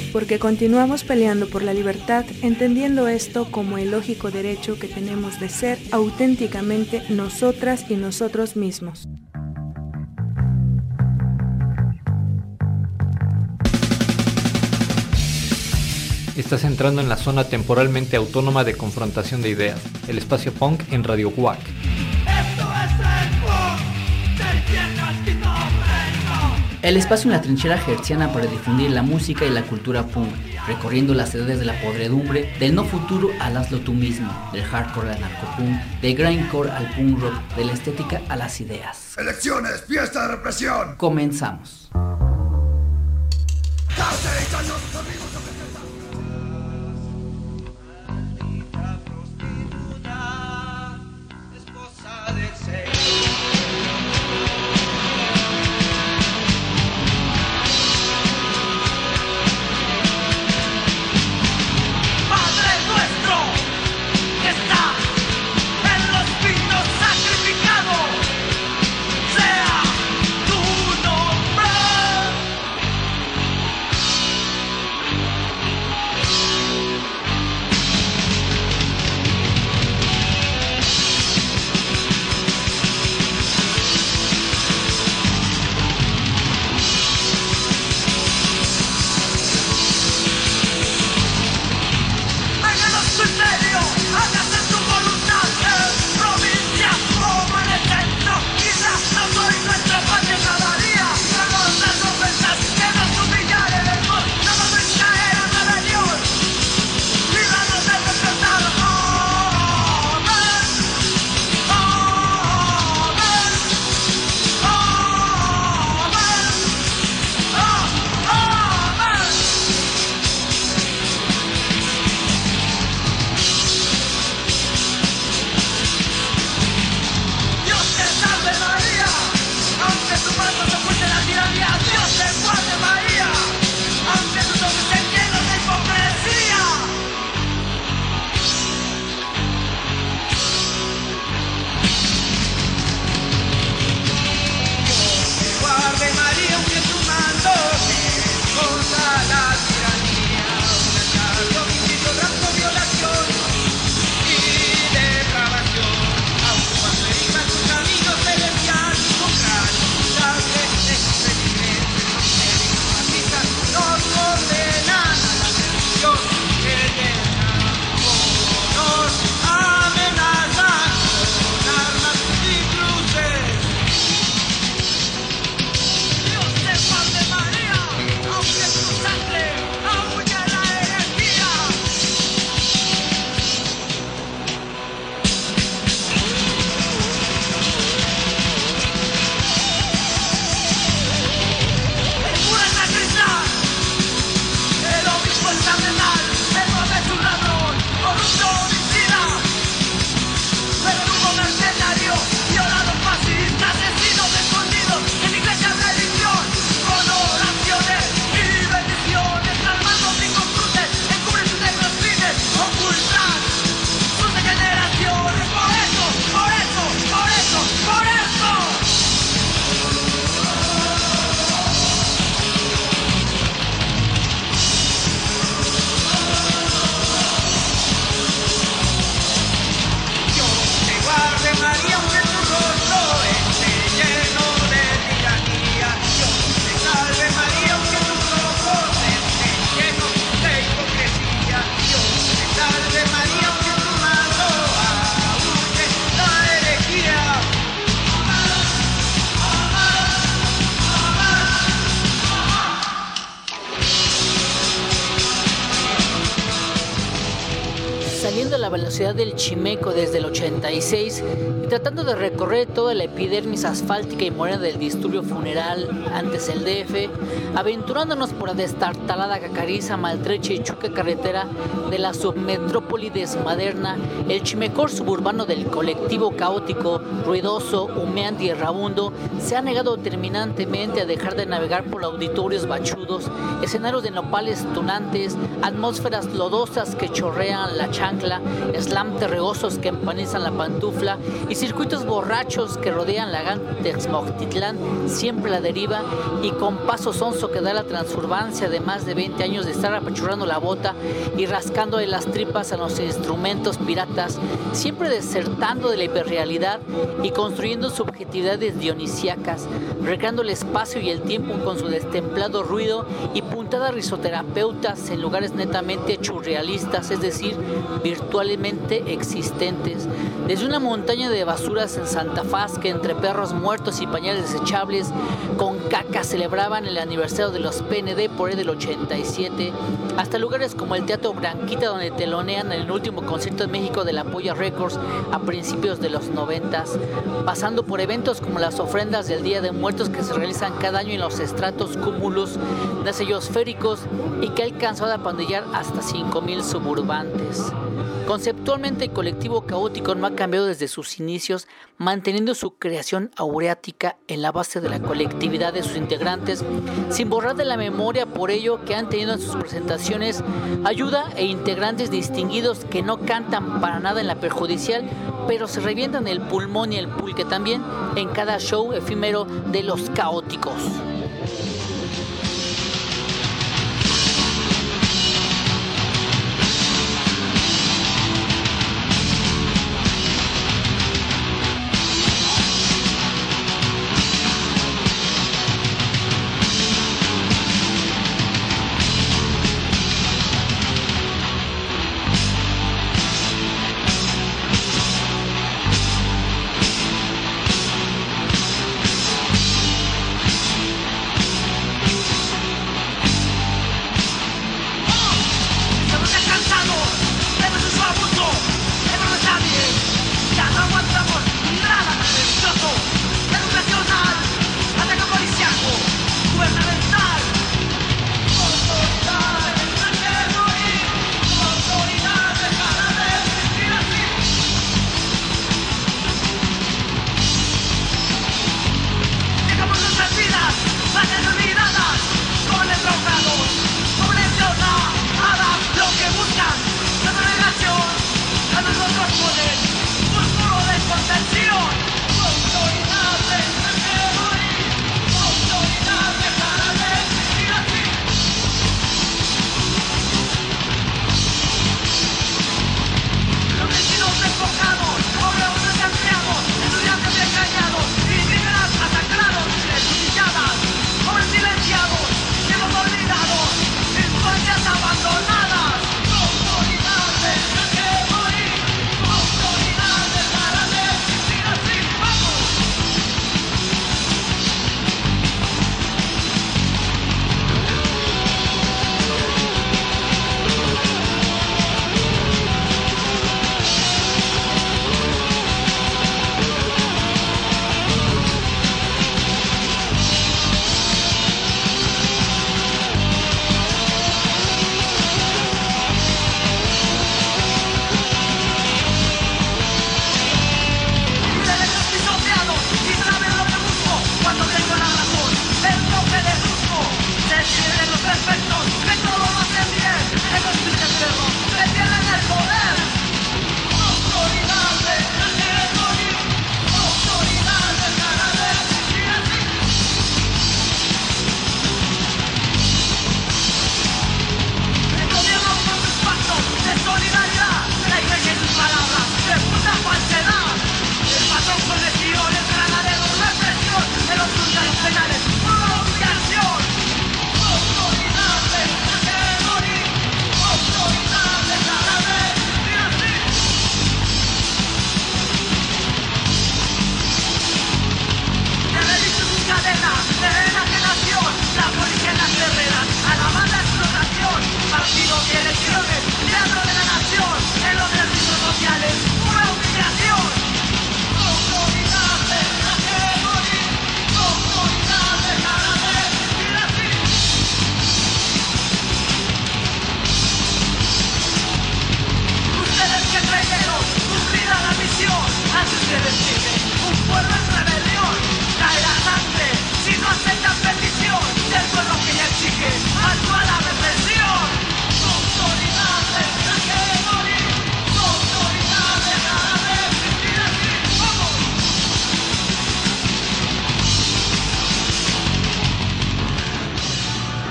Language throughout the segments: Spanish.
porque continuamos peleando por la libertad, entendiendo esto como el lógico derecho que tenemos de ser auténticamente nosotras y nosotros mismos. Estás entrando en la zona temporalmente autónoma de confrontación de ideas, el espacio punk en Radio WAC. El espacio en la trinchera hertziana para difundir la música y la cultura punk, recorriendo las edades de la podredumbre, del no futuro al hazlo tú mismo, del hardcore al narcopunk, del grindcore al punk rock, de la estética a las ideas. ¡Elecciones! ¡Fiesta de represión! Comenzamos. La velocidad del Chimeco desde el 86 y tratando de recorrer toda la epidermis asfáltica y morena del disturbio funeral, antes el DF, aventurándonos por la destartalada, cacariza, maltrecha y chueca carretera de la submetrópoli desmaderna, el chimecor suburbano del colectivo caótico, ruidoso, humeante y errabundo se ha negado terminantemente a dejar de navegar por auditorios bachudos, escenarios de nopales tunantes, atmósferas lodosas que chorrean la chancla, slam terreosos que empanizan la pantufla y circuitos borrachos que rodean la GAN Texmochtitlán, siempre la deriva y con paso sonso que da la transurbancia de más de 20 años de estar apachurrando la bota y rascándole las tripas a los instrumentos piratas, siempre desertando de la hiperrealidad y construyendo subjetividades dionisíacas, recreando el espacio y el tiempo con su destemplado ruido y puntadas risoterapeutas en lugares netamente churrealistas, es decir, virtualmente existentes. Desde una montaña de basuras en Santa Faz que entre perros muertos y pañales desechables con caca celebraban el aniversario de los PND por ahí del 87, hasta lugares como el Teatro Branquita donde telonean el último concierto en México de la Polla Records a principios de los 90, pasando por eventos como las ofrendas del Día de Muertos que se realizan cada año en los estratos cúmulos nasellosféricos y que ha alcanzado a apandillar hasta 5,000 suburbantes. Conceptualmente, el colectivo caótico no ha cambiado desde sus inicios, manteniendo su creación auréatica en la base de la colectividad de sus integrantes, sin borrar de la memoria por ello que han tenido en sus presentaciones ayuda e integrantes distinguidos que no cantan para nada en la perjudicial, pero se revientan el pulmón y el pulque también en cada show efímero de los caóticos.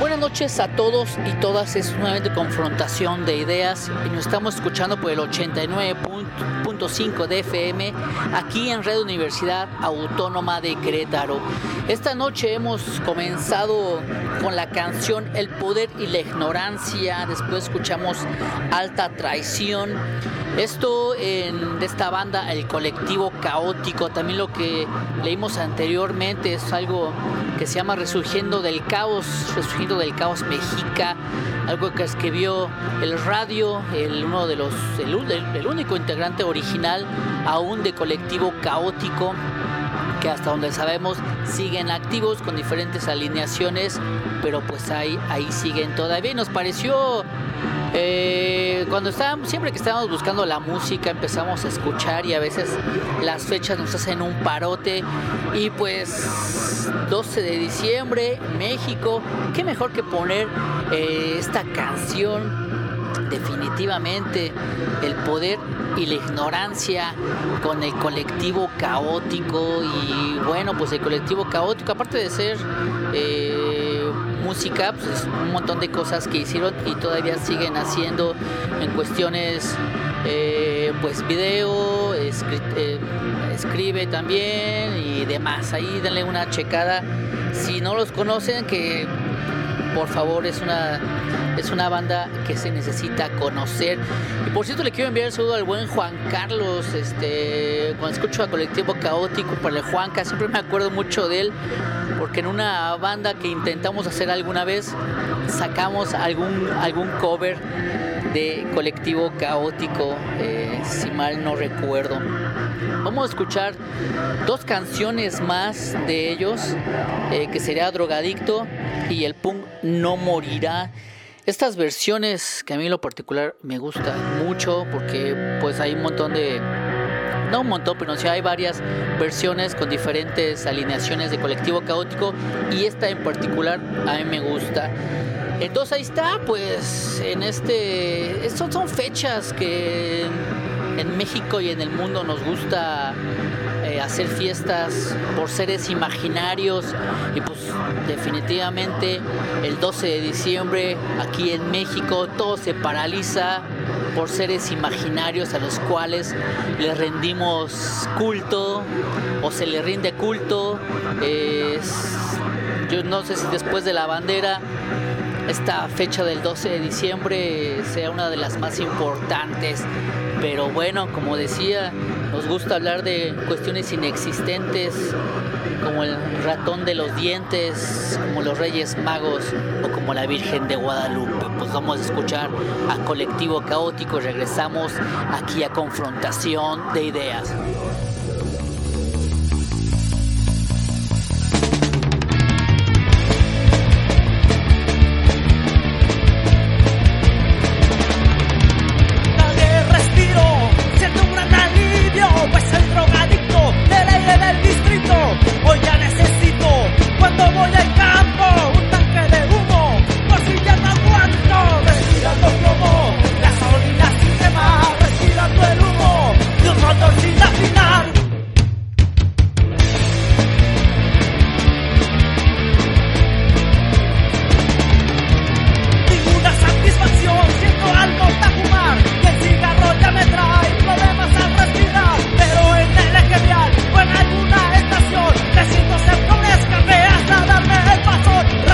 Buenas noches a todos y todas, es nuevamente Confrontación de Ideas y nos estamos escuchando por el 89.5 de FM aquí en Red Universidad Autónoma de Querétaro. Esta noche hemos comenzado con la canción El Poder y la Ignorancia, después escuchamos Alta Traición. Esto de esta banda, el Colectivo Caótico. También lo que leímos anteriormente es algo que se llama Resurgiendo del Caos Mexica, algo que escribió el Radio, el único integrante original aún de Colectivo Caótico, que hasta donde sabemos siguen activos con diferentes alineaciones, pero pues ahí siguen todavía. Y nos pareció siempre que estábamos buscando la música empezamos a escuchar y a veces las fechas nos hacen un parote y pues 12 de diciembre, México, qué mejor que poner esta canción. Definitivamente El Poder y la Ignorancia con el Colectivo Caótico. Y bueno, pues el Colectivo Caótico, aparte de ser música, pues es un montón de cosas que hicieron y todavía siguen haciendo en cuestiones pues video, escribe también y demás. Ahí denle una checada si no los conocen, que por favor es una banda que se necesita conocer. Y por cierto, le quiero enviar un saludo al buen Juan Carlos. Cuando escucho a Colectivo Caótico, para el Juanca, siempre me acuerdo mucho de él, porque en una banda que intentamos hacer alguna vez sacamos algún cover de Colectivo Caótico, si mal no recuerdo. Vamos a escuchar dos canciones más de ellos, que sería Drogadicto y El Punk No Morirá. Estas versiones que a mí en lo particular me gustan mucho, porque pues hay hay varias versiones con diferentes alineaciones de Colectivo Caótico y esta en particular a mí me gusta. Entonces ahí está, pues son fechas que en México y en el mundo nos gusta hacer fiestas por seres imaginarios, y pues definitivamente el 12 de diciembre aquí en México todo se paraliza por seres imaginarios a los cuales le rendimos culto o se le rinde culto. Yo no sé si después de la bandera esta fecha del 12 de diciembre sea una de las más importantes, pero bueno, como decía, nos gusta hablar de cuestiones inexistentes como el ratón de los dientes, como los Reyes Magos o como la Virgen de Guadalupe. Pues vamos a escuchar a Colectivo Caótico y regresamos aquí a Confrontación de Ideas. Pues el drogadicto del aire del distrito hoy ya necesito, cuando voy al campo, un tanque de humo, por si ya no aguanto, respirando plomo, gasolina sin quemar, respirando el humo de un motor sin afinar. Ninguna satisfacción, siento algo para fumar, y el cigarro ya me trae problemas al respirar. Pero en el eje vial o en alguna estación me siento ser progresca, me hasta darme el paso.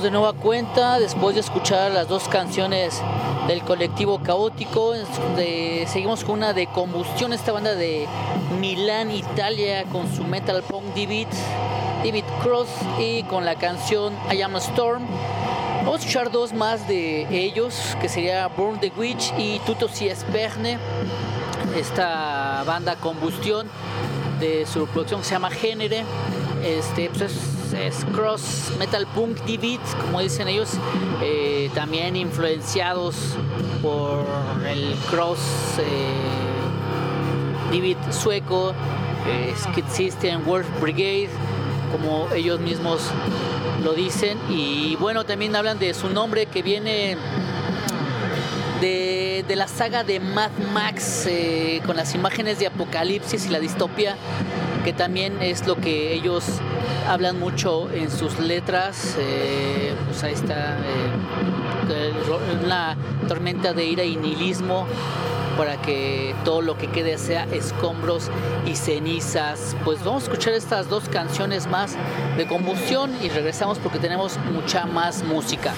de nueva cuenta después de escuchar las dos canciones del colectivo Caótico. Seguimos con una de Combustión, esta banda de Milán, Italia, con su metal punk David Cross, y con la canción I Am a Storm. Vamos a escuchar dos más de ellos, que sería Burn the Witch y Tutto si Esperne. Esta banda Combustión, de su producción que se llama Génere, pues es cross metal punk David, como dicen ellos, también influenciados por el cross David sueco, Skid System, Wolf Brigade, como ellos mismos lo dicen. Y bueno, también hablan de su nombre, que viene de la saga de Mad Max, con las imágenes de apocalipsis y la distopia, que también es lo que ellos hablan mucho en sus letras. Pues ahí está una tormenta de ira y nihilismo, para que todo lo que quede sea escombros y cenizas. Pues vamos a escuchar estas dos canciones más de Combustión y regresamos porque tenemos mucha más música.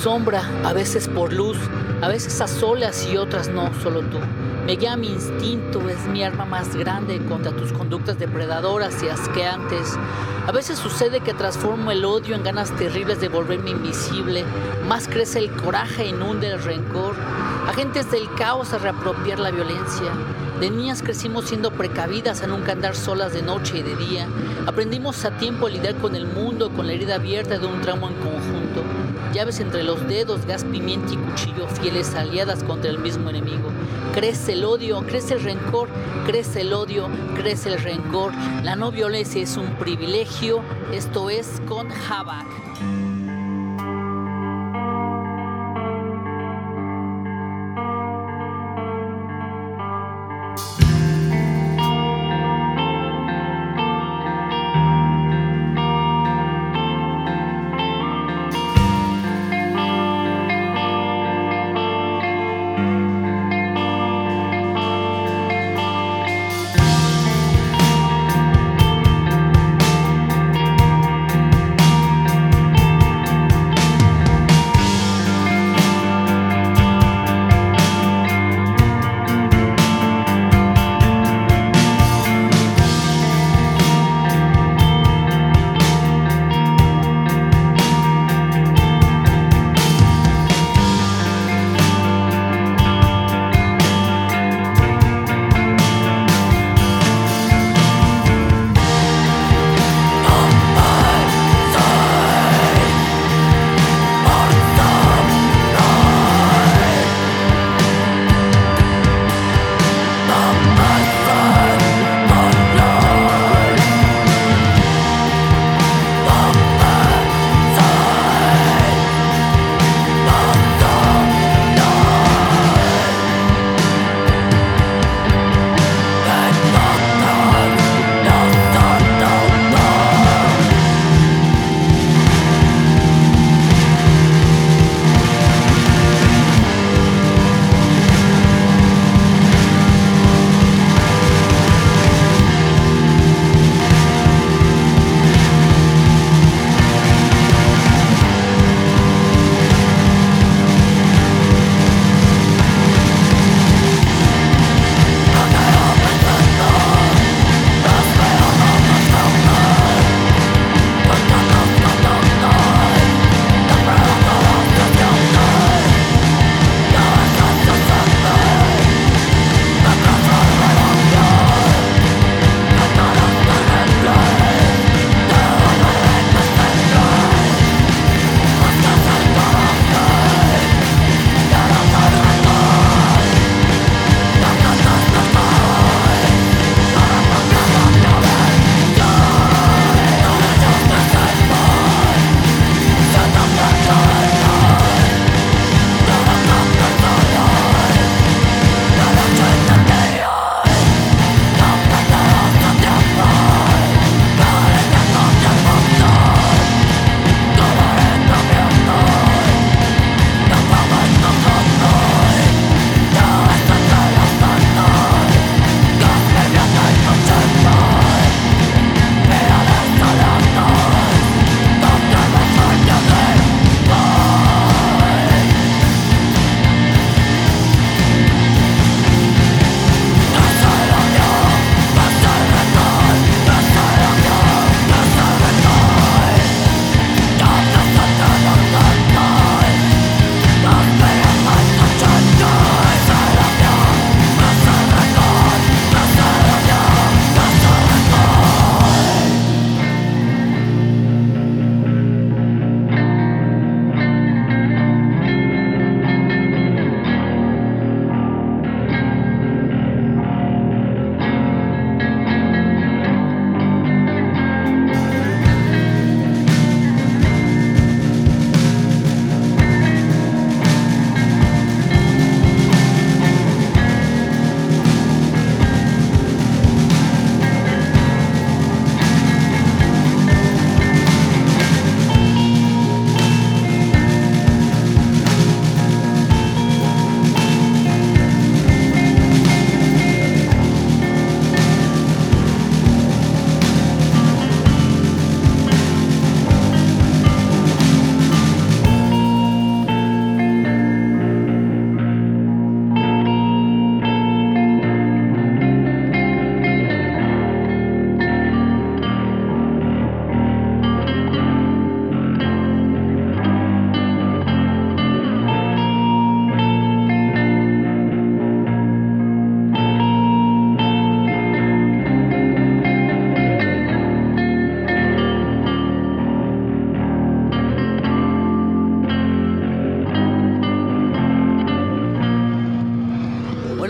sombra, a veces por luz, a veces a solas y otras no, solo tú. Me guía mi instinto, es mi arma más grande contra tus conductas depredadoras y asqueantes. A veces sucede que transformo el odio en ganas terribles de volverme invisible. Más crece el coraje e inunda el rencor. Agentes del caos a reapropiar la violencia. De niñas crecimos siendo precavidas a nunca andar solas de noche y de día. Aprendimos a tiempo a lidiar con el mundo, con la herida abierta de un trauma en conjunto. Llaves entre los dedos, gas, pimienta y cuchillo, fieles aliadas contra el mismo enemigo. Crece el odio, crece el rencor, crece el odio, crece el rencor. La no violencia es un privilegio, esto es con Havoc.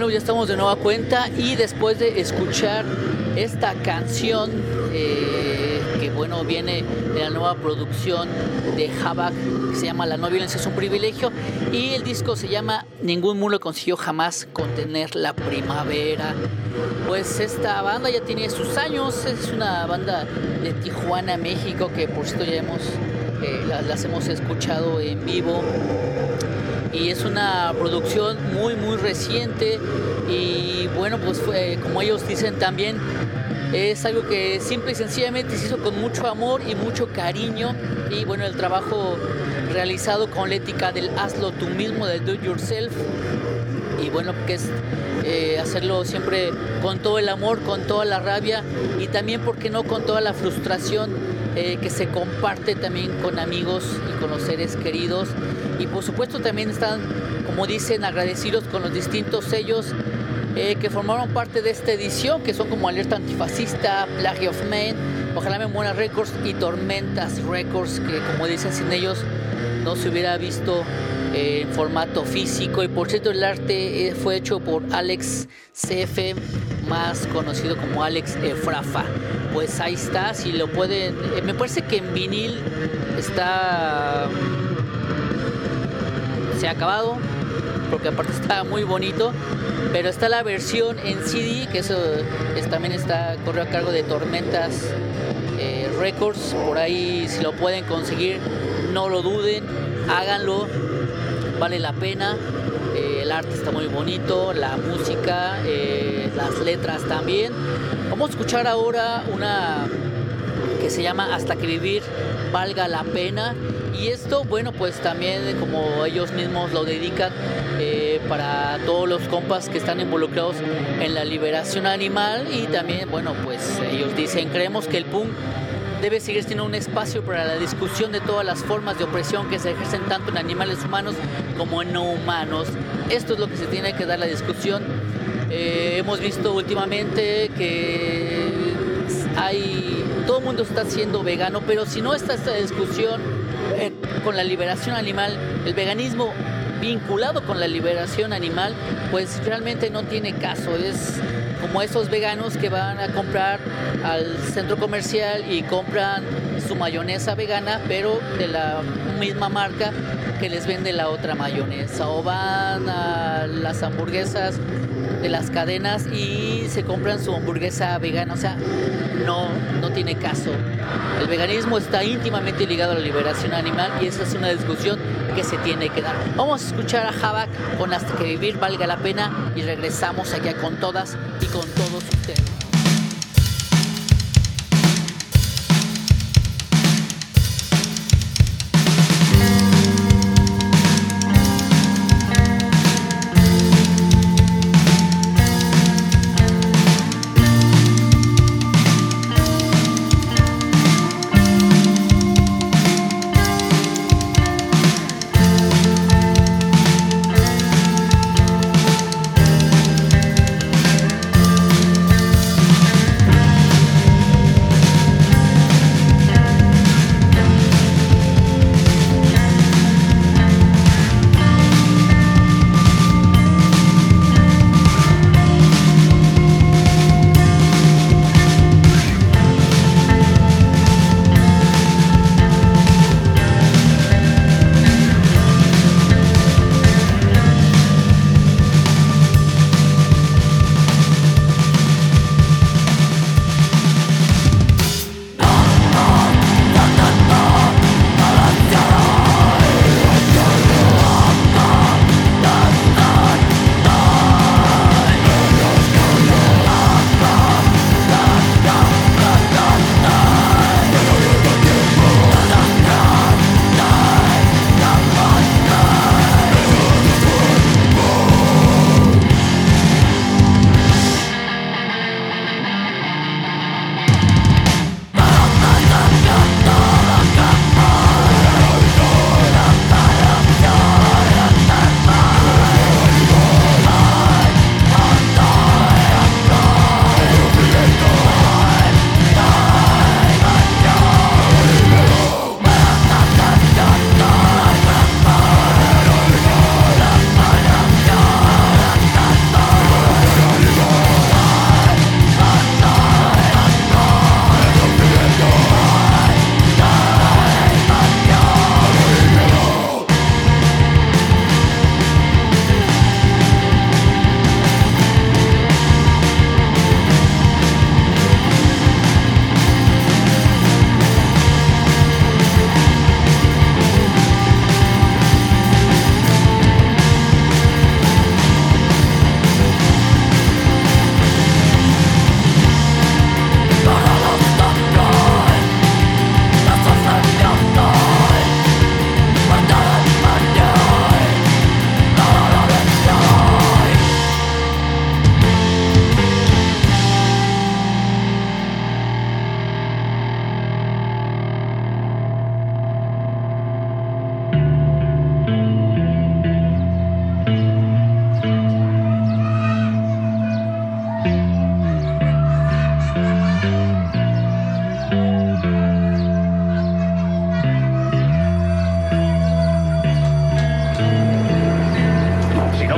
Bueno, ya estamos de nueva cuenta y después de escuchar esta canción que bueno, viene de la nueva producción de Havoc, que se llama La no violencia es un privilegio, y el disco se llama Ningún muro consiguió jamás contener la primavera. Pues esta banda ya tiene sus años, es una banda de Tijuana, México, que por cierto ya las hemos escuchado en vivo. Y es una producción muy reciente y bueno, pues como ellos dicen también, es algo que simple y sencillamente se hizo con mucho amor y mucho cariño, y bueno, el trabajo realizado con la ética del hazlo tú mismo, del do it yourself, y bueno, que es hacerlo siempre con todo el amor, con toda la rabia y también, ¿por qué no?, con toda la frustración que se comparte también con amigos y con los seres queridos. Y por supuesto también están, como dicen, agradecidos con los distintos sellos que formaron parte de esta edición, que son como Alerta Antifascista, Plague of Man, Ojalá Me Muera Records y Tormentas Records, que como dicen, sin ellos no se hubiera visto en formato físico. Y por cierto, el arte fue hecho por Alex CF, más conocido como Alex Efrafa. Pues ahí está, si lo pueden, me parece que en vinil se ha acabado, porque aparte está muy bonito, pero está la versión en CD, que eso también corre a cargo de Tormentas Records. Por ahí, si lo pueden conseguir, no lo duden, háganlo, vale la pena. El arte está muy bonito, la música, las letras también. Vamos a escuchar ahora una que se llama Hasta que vivir valga la pena, y esto, bueno, pues también, como ellos mismos lo dedican, para todos los compas que están involucrados en la liberación animal. Y también, bueno, pues ellos dicen: creemos que el punk debe seguir siendo un espacio para la discusión de todas las formas de opresión que se ejercen tanto en animales humanos como en no humanos. Esto es lo que se tiene que dar la discusión. Hemos visto últimamente que todo el mundo está siendo vegano, pero si no está esta discusión con la liberación animal, el veganismo vinculado con la liberación animal, pues realmente no tiene caso. Es como esos veganos que van a comprar al centro comercial y compran su mayonesa vegana, pero de la misma marca que les vende la otra mayonesa, o van a las hamburguesas de las cadenas y se compran su hamburguesa vegana. O sea, no tiene caso. El veganismo está íntimamente ligado a la liberación animal, y esa es una discusión que se tiene que dar. Vamos a escuchar a Havoc con Hasta que vivir valga la pena y regresamos aquí con todas y con todos ustedes.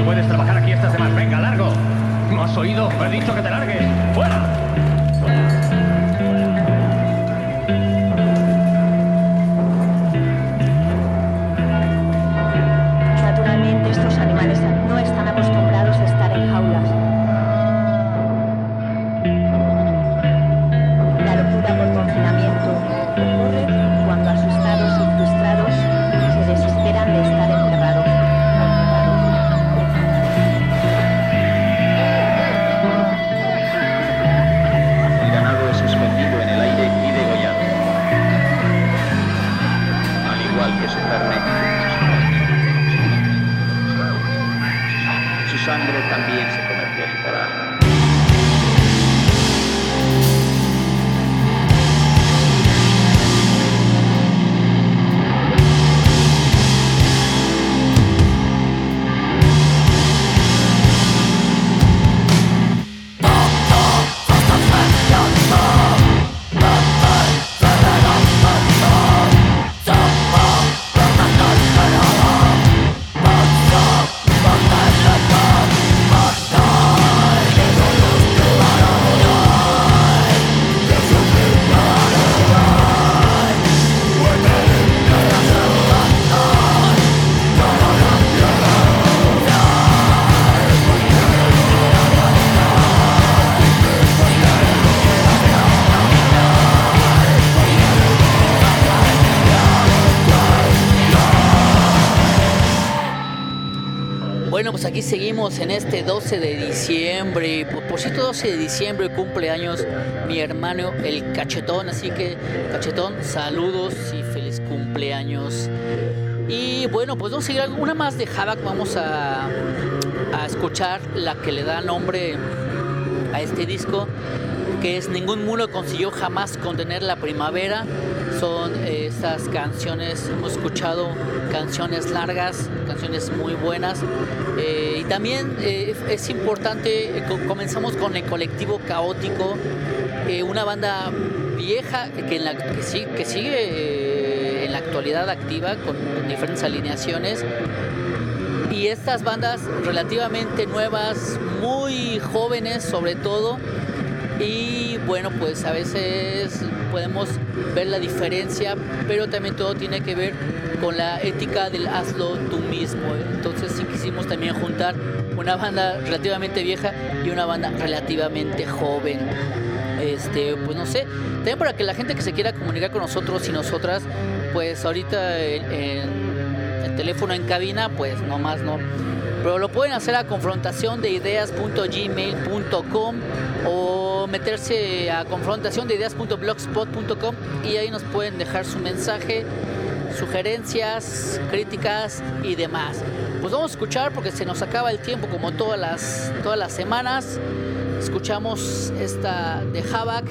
No puedes trabajar aquí estas semanas. Venga, largo. ¿No has oído? He dicho que te largues. ¡Fuera! Naturalmente, estos animales no están acostumbrados a estar en jaulas. La locura por confinamiento ocurre cuando asustados y frustrados se desesperan de estar encerrados. El ganado es suspendido en el aire y degollado. Al igual que su carne, su sangre también se comercializará. Bueno, pues aquí seguimos en este 12 de diciembre. Por cierto, 12 de diciembre cumpleaños mi hermano el Cachetón. Así que, Cachetón, saludos y feliz cumpleaños. Y bueno, pues vamos a seguir una más de Havoc. Vamos a escuchar la que le da nombre a este disco, que es Ningún Mulo consiguió jamás contener la primavera. Son estas canciones, hemos escuchado canciones largas, canciones muy buenas. Y también es importante, comenzamos con el Colectivo Caótico, una banda vieja que sigue en la actualidad activa con diferentes alineaciones. Y estas bandas relativamente nuevas, muy jóvenes sobre todo. Y bueno, pues a veces podemos ver la diferencia, pero también todo tiene que ver con la ética del hazlo tú mismo. Entonces sí quisimos también juntar una banda relativamente vieja y una banda relativamente joven. Pues no sé, también para que la gente que se quiera comunicar con nosotros y nosotras, pues ahorita en el teléfono en cabina, pues nomás no. Pero lo pueden hacer a confrontaciondeideas.gmail.com o meterse a confrontaciondeideas.blogspot.com y ahí nos pueden dejar su mensaje, sugerencias, críticas y demás. Pues vamos a escuchar porque se nos acaba el tiempo como todas las semanas. Escuchamos esta de Havoc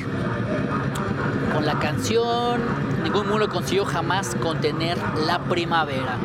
con la canción Ningún mulo consiguió jamás contener la primavera.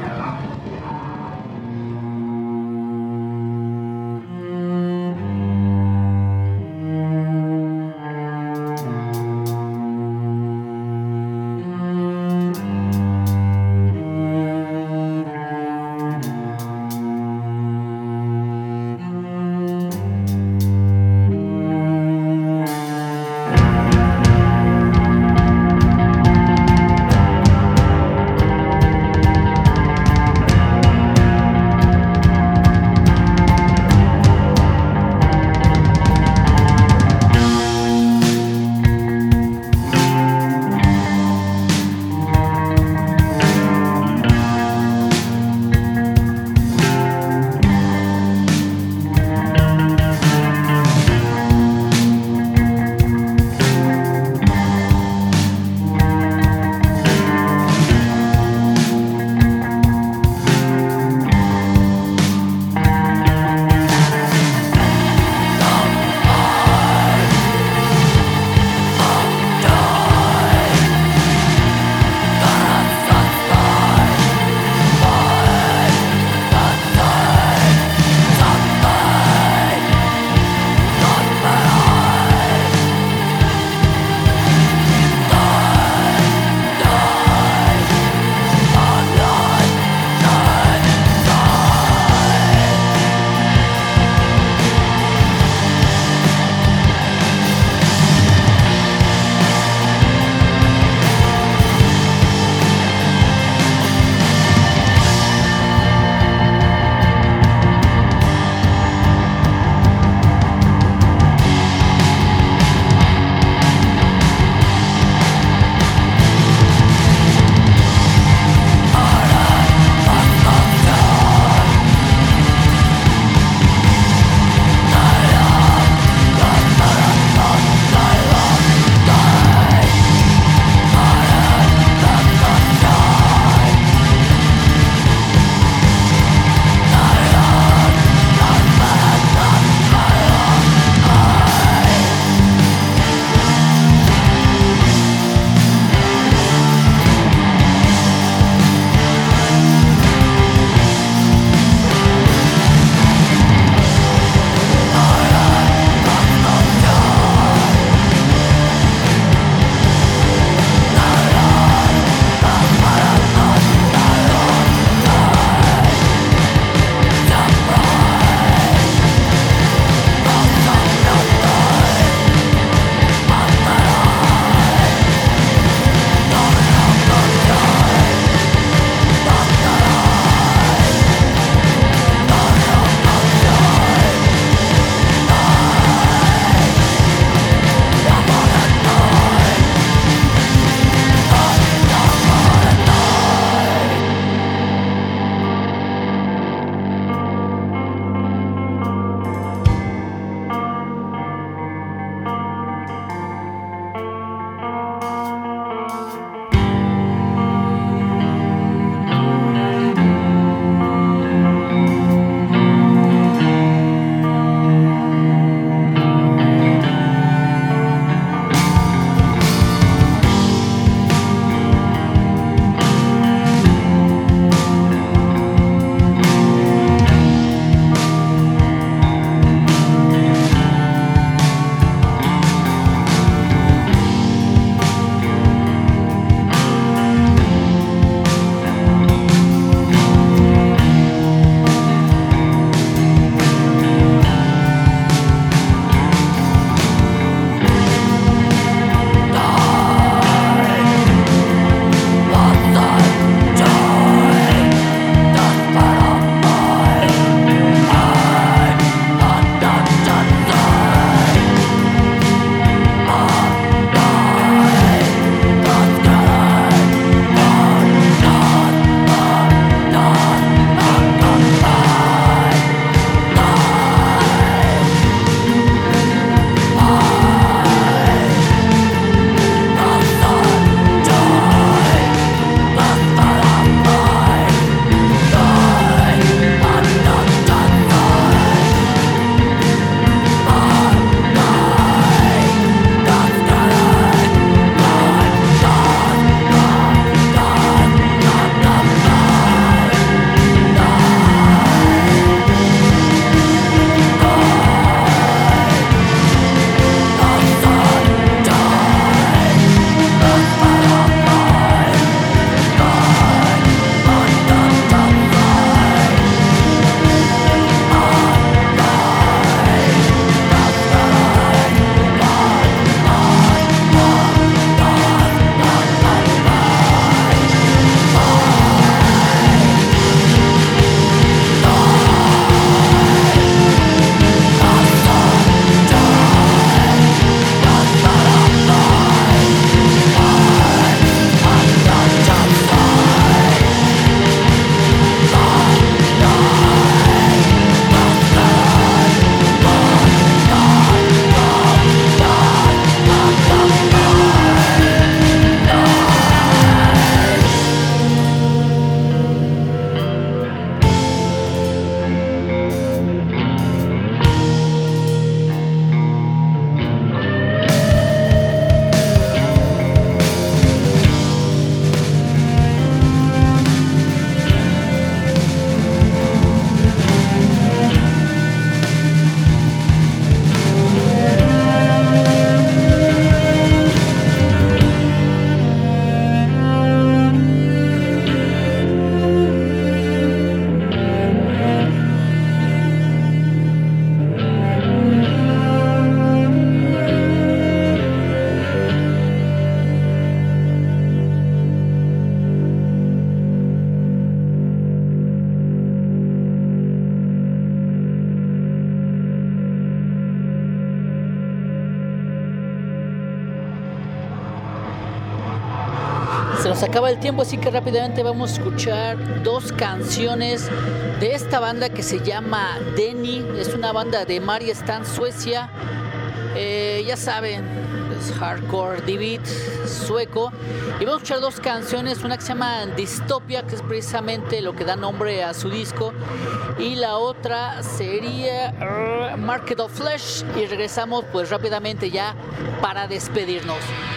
nos acaba el tiempo, así que rápidamente vamos a escuchar 2 canciones de esta banda que se llama Denny. Es una banda de Mariestad, Suecia. Ya saben, es hardcore D-beat sueco. Y vamos a escuchar 2 canciones, una que se llama Dystopia, que es precisamente lo que da nombre a su disco, y la otra sería Market of Flesh. Y regresamos pues rápidamente ya para despedirnos.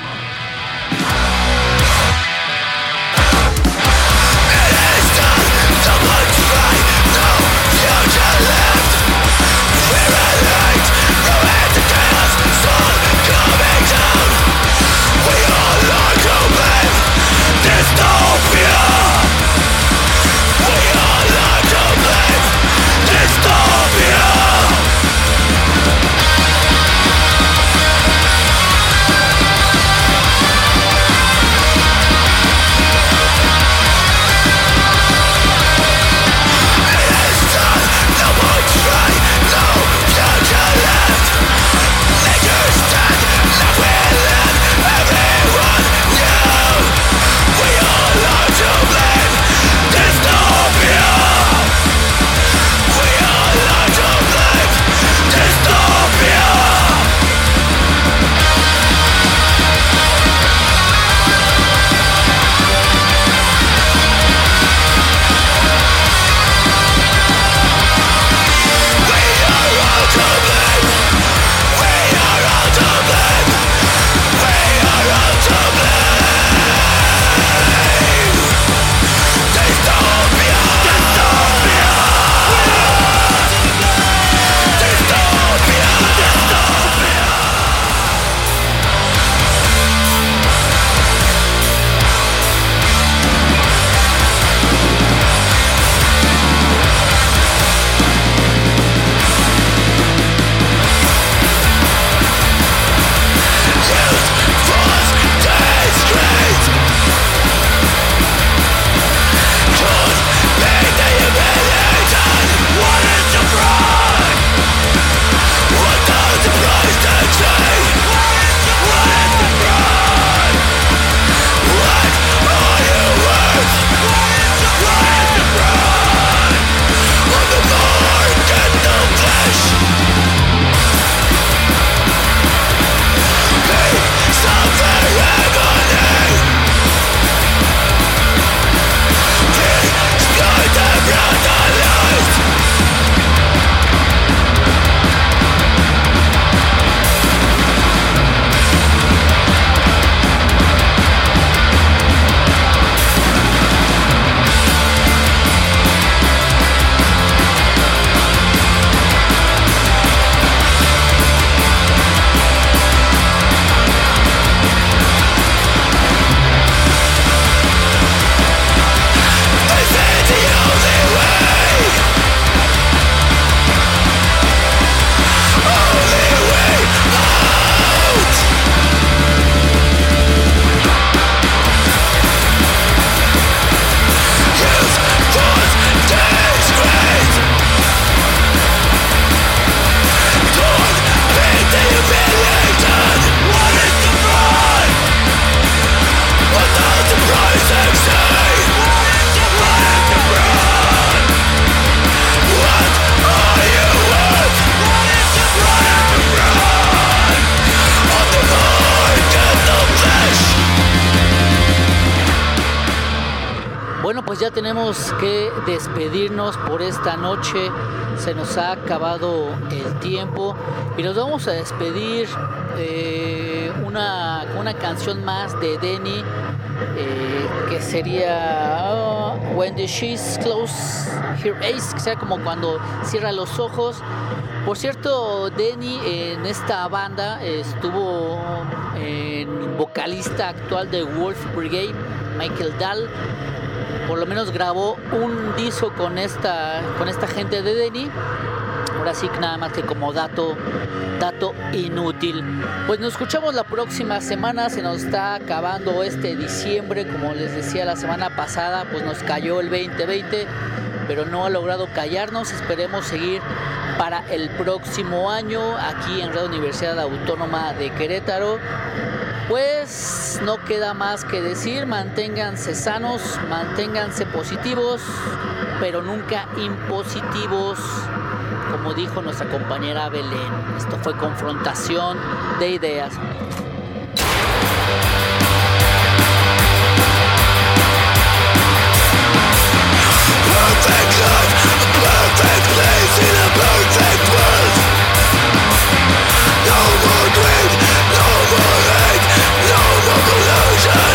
Ya tenemos que despedirnos por esta noche, se nos ha acabado el tiempo y nos vamos a despedir una canción más de Denny, que sería When the She's Close Her Eyes, que sea como cuando cierra los ojos. Por cierto, Denny en esta banda estuvo en vocalista actual de Wolf Brigade, Michael Dahl. Por lo menos grabó un disco con esta gente de Denny. Ahora sí que nada más que como dato inútil. Pues nos escuchamos la próxima semana. Se nos está acabando este diciembre. Como les decía la semana pasada, pues nos cayó el 2020, pero no ha logrado callarnos. Esperemos seguir para el próximo año aquí en Radio Universidad Autónoma de Querétaro. Pues no queda más que decir, manténganse sanos, manténganse positivos, pero nunca impositivos, como dijo nuestra compañera Belén. Esto fue Confrontación de Ideas. Perfect life, a perfect place in a perfect world. No more greed, no more hate, no more pollution.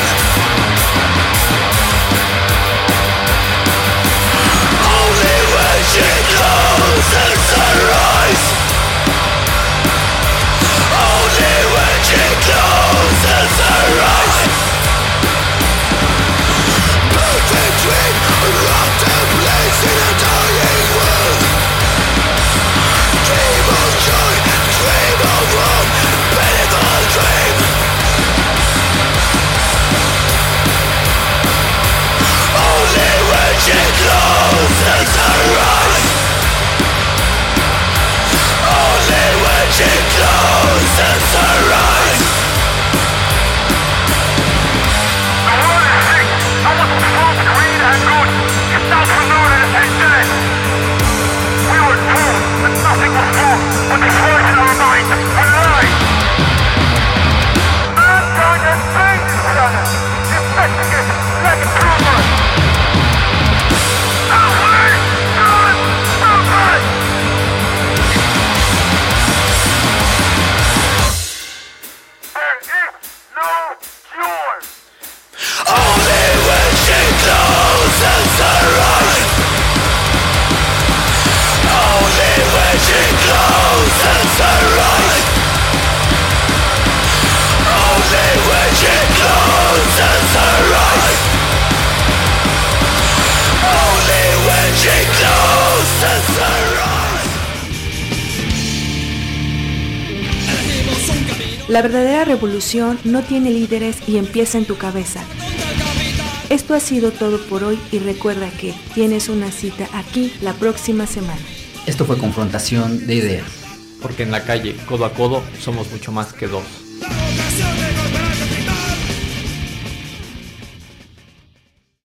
Only when she closes her eyes. Only when she closes her eyes. Perfect dream, a rotten place in a dying world. Dream of joy, dream of hope, pitiful dream. Only when she closes her eyes. Only when she closes her eyes. I was both green and good. It's not promoted as they did. We were told that nothing was wrong with the voice in our minds and lies. Mankind has changed each other. Investigate like a true one. Away! Good! Stupid! There is no cure. Only when she closes her eyes. Only when she closes her eyes. Only when she closes her eyes. Only when she closes her eyes. La verdadera revolución no tiene líderes y empieza en tu cabeza. Esto ha sido todo por hoy y recuerda que tienes una cita aquí la próxima semana. Esto fue Confrontación de Ideas. Porque en la calle, codo a codo, somos mucho más que dos.